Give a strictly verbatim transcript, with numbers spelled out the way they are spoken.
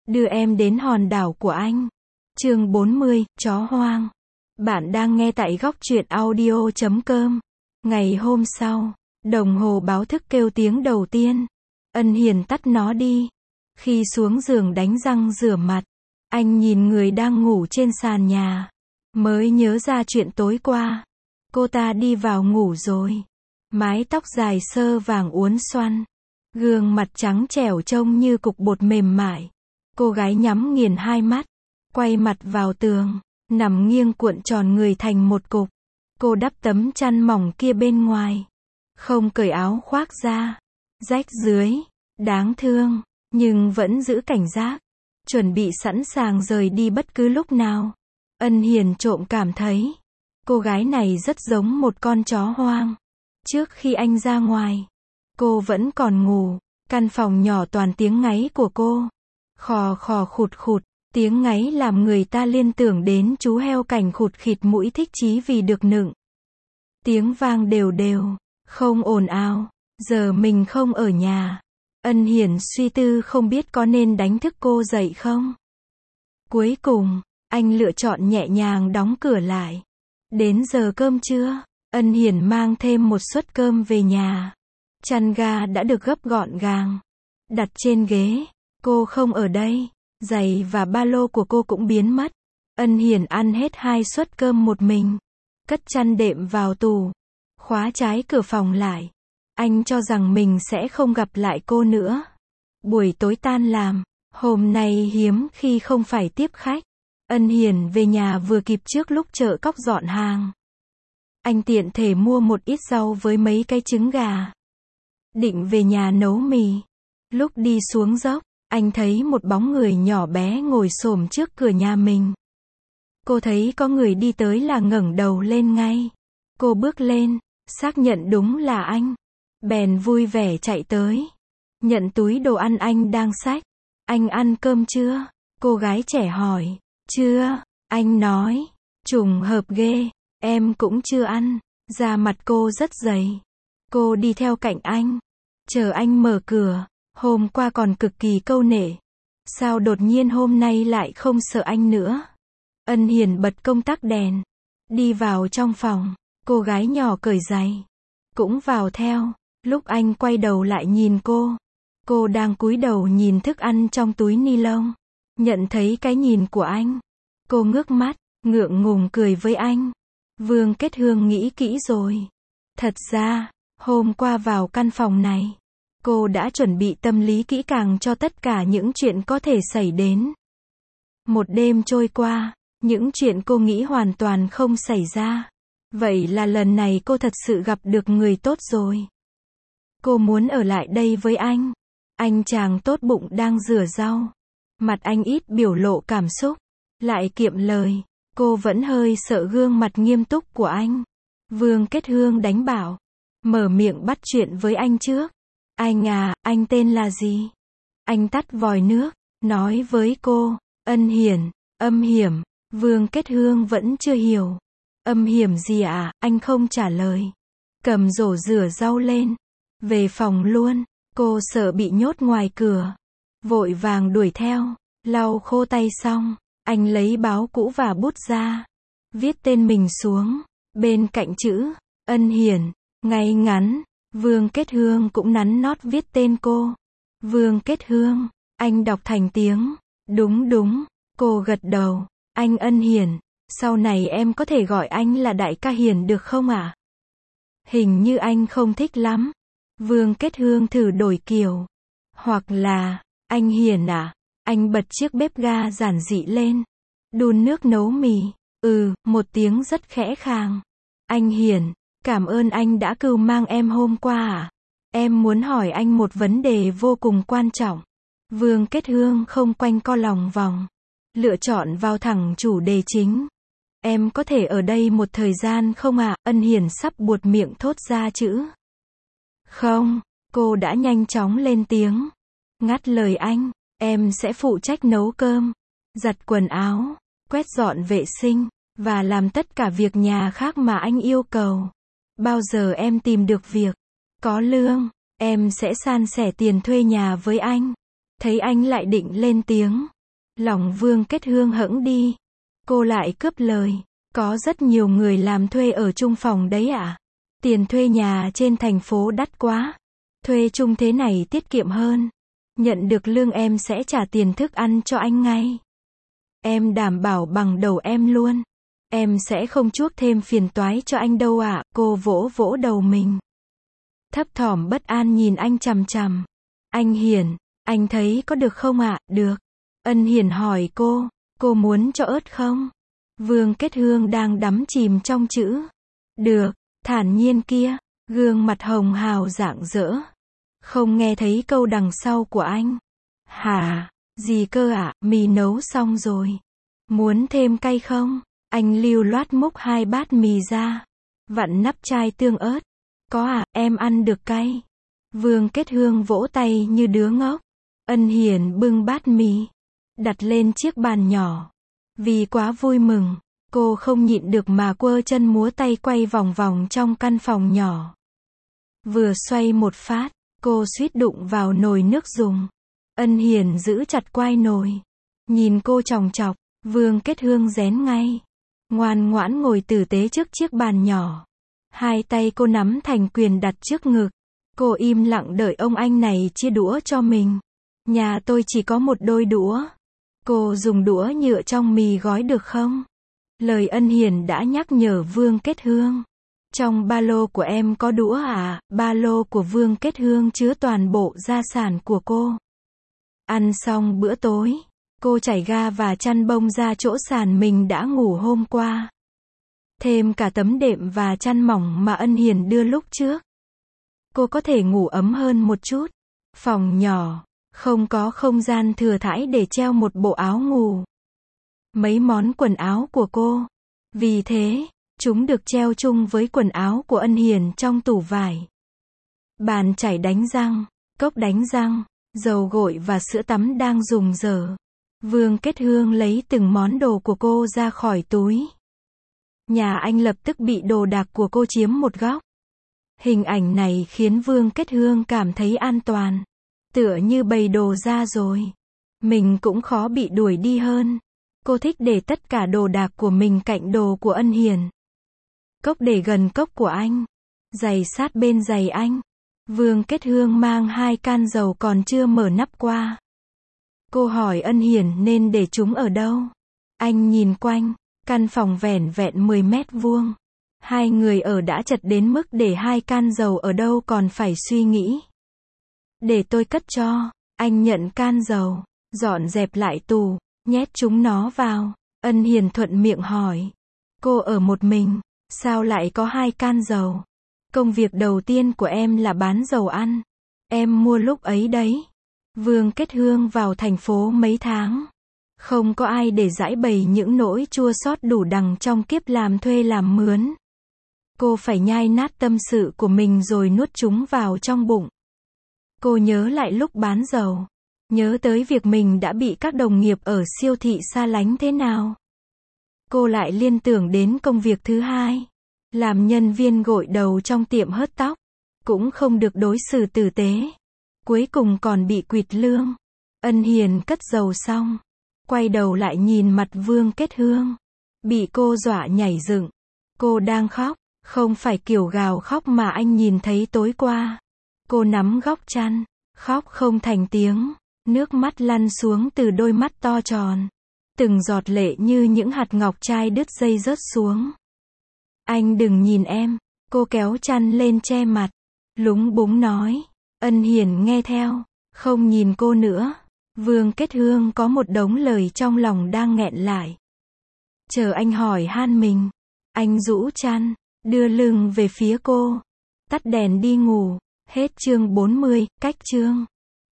đưa em đến hòn đảo của anh. Chương bốn mươi, chó hoang. Bạn đang nghe tại góc truyện audio chấm com. Ngày hôm sau, đồng hồ báo thức kêu tiếng đầu tiên. Ân Hiền tắt nó đi. Khi xuống giường đánh răng rửa mặt, anh nhìn người đang ngủ trên sàn nhà. Mới nhớ ra chuyện tối qua. Cô ta đi vào ngủ rồi. Mái tóc dài sơ vàng uốn xoăn. Gương mặt trắng trẻo trông như cục bột mềm mại. Cô gái nhắm nghiền hai mắt. Quay mặt vào tường. Nằm nghiêng cuộn tròn người thành một cục. Cô đắp tấm chăn mỏng kia bên ngoài. Không cởi áo khoác ra. Rách dưới. Đáng thương. Nhưng vẫn giữ cảnh giác. Chuẩn bị sẵn sàng rời đi bất cứ lúc nào. Ân Hiền trộm cảm thấy. Cô gái này rất giống một con chó hoang. Trước khi anh ra ngoài, cô vẫn còn ngủ. Căn phòng nhỏ toàn tiếng ngáy của cô. Khò khò khụt khụt. Tiếng ngáy làm người ta liên tưởng đến chú heo cảnh khụt khịt mũi thích chí vì được nựng. Tiếng vang đều đều. Không ồn ào. Giờ mình không ở nhà. Ân Hiền suy tư không biết có nên đánh thức cô dậy không. Cuối cùng, anh lựa chọn nhẹ nhàng đóng cửa lại. Đến giờ cơm trưa, Ân Hiền mang thêm một suất cơm về nhà. Chăn ga đã được gấp gọn gàng. Đặt trên ghế. Cô không ở đây. Giày và ba lô của cô cũng biến mất. Ân Hiền ăn hết hai suất cơm một mình. Cất chăn đệm vào tủ. Khóa trái cửa phòng lại. Anh cho rằng mình sẽ không gặp lại cô nữa. Buổi tối tan làm. Hôm nay hiếm khi không phải tiếp khách. Ân Hiền về nhà vừa kịp trước lúc chợ cóc dọn hàng. Anh tiện thể mua một ít rau với mấy cái trứng gà. Định về nhà nấu mì. Lúc đi xuống dốc, anh thấy một bóng người nhỏ bé ngồi xổm trước cửa nhà mình. Cô thấy có người đi tới là ngẩng đầu lên ngay. Cô bước lên, xác nhận đúng là anh. Bèn vui vẻ chạy tới. Nhận túi đồ ăn anh đang xách. Anh ăn cơm chưa? Cô gái trẻ hỏi. Chưa, anh nói. Trùng hợp ghê, em cũng chưa ăn. Da mặt cô rất dày. Cô đi theo cạnh anh. Chờ anh mở cửa. Hôm qua còn cực kỳ câu nệ. Sao đột nhiên hôm nay lại không sợ anh nữa? Ân Hiền bật công tắc đèn. Đi vào trong phòng. Cô gái nhỏ cởi giày. Cũng vào theo. Lúc anh quay đầu lại nhìn cô. Cô đang cúi đầu nhìn thức ăn trong túi ni lông. Nhận thấy cái nhìn của anh. Cô ngước mắt, ngượng ngùng cười với anh. Vương Kết Hương nghĩ kỹ rồi. Thật ra, hôm qua vào căn phòng này, cô đã chuẩn bị tâm lý kỹ càng cho tất cả những chuyện có thể xảy đến. Một đêm trôi qua, những chuyện cô nghĩ hoàn toàn không xảy ra. Vậy là lần này cô thật sự gặp được người tốt rồi. Cô muốn ở lại đây với anh. Anh chàng tốt bụng đang rửa rau. Mặt anh ít biểu lộ cảm xúc. Lại kiệm lời. Cô vẫn hơi sợ gương mặt nghiêm túc của anh. Vương Kết Hương đánh bảo. Mở miệng bắt chuyện với anh trước. Anh à, anh tên là gì? Anh tắt vòi nước. Nói với cô. Ân Hiền. Âm hiểm. Vương Kết Hương vẫn chưa hiểu. Âm hiểm gì à? Anh không trả lời. Cầm rổ rửa rau lên. Về phòng luôn. Cô sợ bị nhốt ngoài cửa. Vội vàng đuổi theo. Lau khô tay xong. Anh lấy báo cũ và bút ra. Viết tên mình xuống. Bên cạnh chữ. Ân Hiền. Ngay ngắn. Vương Kết Hương cũng nắn nót viết tên cô. Vương Kết Hương. Anh đọc thành tiếng. Đúng đúng. Cô gật đầu. Anh Ân Hiền. Sau này em có thể gọi anh là đại ca Hiền được không ạ? À? Hình như anh không thích lắm. Vương Kết Hương thử đổi kiểu. Hoặc là, anh Hiền à? Anh bật chiếc bếp ga giản dị lên. Đun nước nấu mì. Ừ, một tiếng rất khẽ khàng. Anh Hiền, cảm ơn anh đã cưu mang em hôm qua à? Em muốn hỏi anh một vấn đề vô cùng quan trọng. Vương Kết Hương không quanh co lòng vòng. Lựa chọn vào thẳng chủ đề chính. Em có thể ở đây một thời gian không ạ? À? Ân Hiền sắp buột miệng thốt ra chữ. Không, cô đã nhanh chóng lên tiếng. Ngắt lời anh, em sẽ phụ trách nấu cơm, giặt quần áo, quét dọn vệ sinh, và làm tất cả việc nhà khác mà anh yêu cầu. Bao giờ em tìm được việc, có lương, em sẽ san sẻ tiền thuê nhà với anh. Thấy anh lại định lên tiếng, Lòng Vương Kết Hương hững đi. Cô lại cướp lời. Có rất nhiều người làm thuê ở chung phòng đấy ạ. Tiền thuê nhà trên thành phố đắt quá. Thuê chung thế này tiết kiệm hơn. Nhận được lương em sẽ trả tiền thức ăn cho anh ngay. Em đảm bảo bằng đầu em luôn. Em sẽ không chuốc thêm phiền toái cho anh đâu ạ. Cô vỗ vỗ đầu mình. Thấp thỏm bất an nhìn anh chằm chằm. Anh Hiển, anh thấy có được không ạ? Được. Ân Hiển hỏi cô, cô muốn cho ớt không? Vương Kết Hương đang đắm chìm trong chữ được, thản nhiên kia, gương mặt hồng hào rạng rỡ. Không nghe thấy câu đằng sau của anh. Hả, gì cơ ạ? Mì nấu xong rồi. Muốn thêm cay không? Anh lưu loát múc hai bát mì ra. Vặn nắp chai tương ớt. Có à, em ăn được cay. Vương Kết Hương vỗ tay như đứa ngốc. Ân Hiển bưng bát mì, đặt lên chiếc bàn nhỏ. Vì quá vui mừng, cô không nhịn được mà quơ chân múa tay quay vòng vòng trong căn phòng nhỏ. Vừa xoay một phát, cô suýt đụng vào nồi nước dùng. Ân Hiển giữ chặt quai nồi. Nhìn cô chòng chọc, Vương Kết Hương rén ngay. Ngoan ngoãn ngồi tử tế trước chiếc bàn nhỏ. Hai tay cô nắm thành quyền đặt trước ngực. Cô im lặng đợi ông anh này chia đũa cho mình. Nhà tôi chỉ có một đôi đũa. Cô dùng đũa nhựa trong mì gói được không? Lời Ân Hiển đã nhắc nhở Vương Kết Hương. Trong ba lô của em có đũa à? Ba lô của Vương Kết Hương chứa toàn bộ gia sản của cô. Ăn xong bữa tối, cô trải ga và chăn bông ra chỗ sàn mình đã ngủ hôm qua. Thêm cả tấm đệm và chăn mỏng mà Ân Hiển đưa lúc trước. Cô có thể ngủ ấm hơn một chút. Phòng nhỏ, không có không gian thừa thãi để treo một bộ áo ngủ. Mấy món quần áo của cô. Vì thế, chúng được treo chung với quần áo của Ân Hiển trong tủ vải. Bàn chải đánh răng, cốc đánh răng, dầu gội và sữa tắm đang dùng dở. Vương Kết Hương lấy từng món đồ của cô ra khỏi túi. Nhà anh lập tức bị đồ đạc của cô chiếm một góc. Hình ảnh này khiến Vương Kết Hương cảm thấy an toàn. Tựa như bày đồ ra rồi. Mình cũng khó bị đuổi đi hơn. Cô thích để tất cả đồ đạc của mình cạnh đồ của Ân Hiển. Cốc để gần cốc của anh. Giày sát bên giày anh. Vương Kết Hương mang hai can dầu còn chưa mở nắp qua. Cô hỏi Ân Hiển nên để chúng ở đâu. Anh nhìn quanh. Căn phòng vẻn vẹn mười mét vuông. Hai người ở đã chật đến mức để hai can dầu ở đâu còn phải suy nghĩ. Để tôi cất cho. Anh nhận can dầu. Dọn dẹp lại tủ. Nhét chúng nó vào. Ân Hiển thuận miệng hỏi. Cô ở một mình. Sao lại có hai can dầu? Công việc đầu tiên của em là bán dầu ăn. Em mua lúc ấy đấy. Vương Kết Hương vào thành phố mấy tháng. Không có ai để giải bày những nỗi chua xót đủ đằng trong kiếp làm thuê làm mướn. Cô phải nhai nát tâm sự của mình rồi nuốt chúng vào trong bụng. Cô nhớ lại lúc bán dầu. Nhớ tới việc mình đã bị các đồng nghiệp ở siêu thị xa lánh thế nào. Cô lại liên tưởng đến công việc thứ hai. Làm nhân viên gội đầu trong tiệm hớt tóc. Cũng không được đối xử tử tế. Cuối cùng còn bị quỵt lương. Ân Hiển cất dầu xong. Quay đầu lại nhìn mặt Vương Kết Hương. Bị cô dọa nhảy dựng. Cô đang khóc. Không phải kiểu gào khóc mà anh nhìn thấy tối qua. Cô nắm góc chăn. Khóc không thành tiếng. Nước mắt lăn xuống từ đôi mắt to tròn. Từng giọt lệ như những hạt ngọc trai đứt dây rớt xuống. Anh đừng nhìn em. Cô kéo chăn lên che mặt. Lúng búng nói. Ân Hiển nghe theo. Không nhìn cô nữa. Vương Kết Hương có một đống lời trong lòng đang nghẹn lại. Chờ anh hỏi han mình. Anh rũ chăn. Đưa lưng về phía cô. Tắt đèn đi ngủ. Hết chương bốn mươi, cách chương.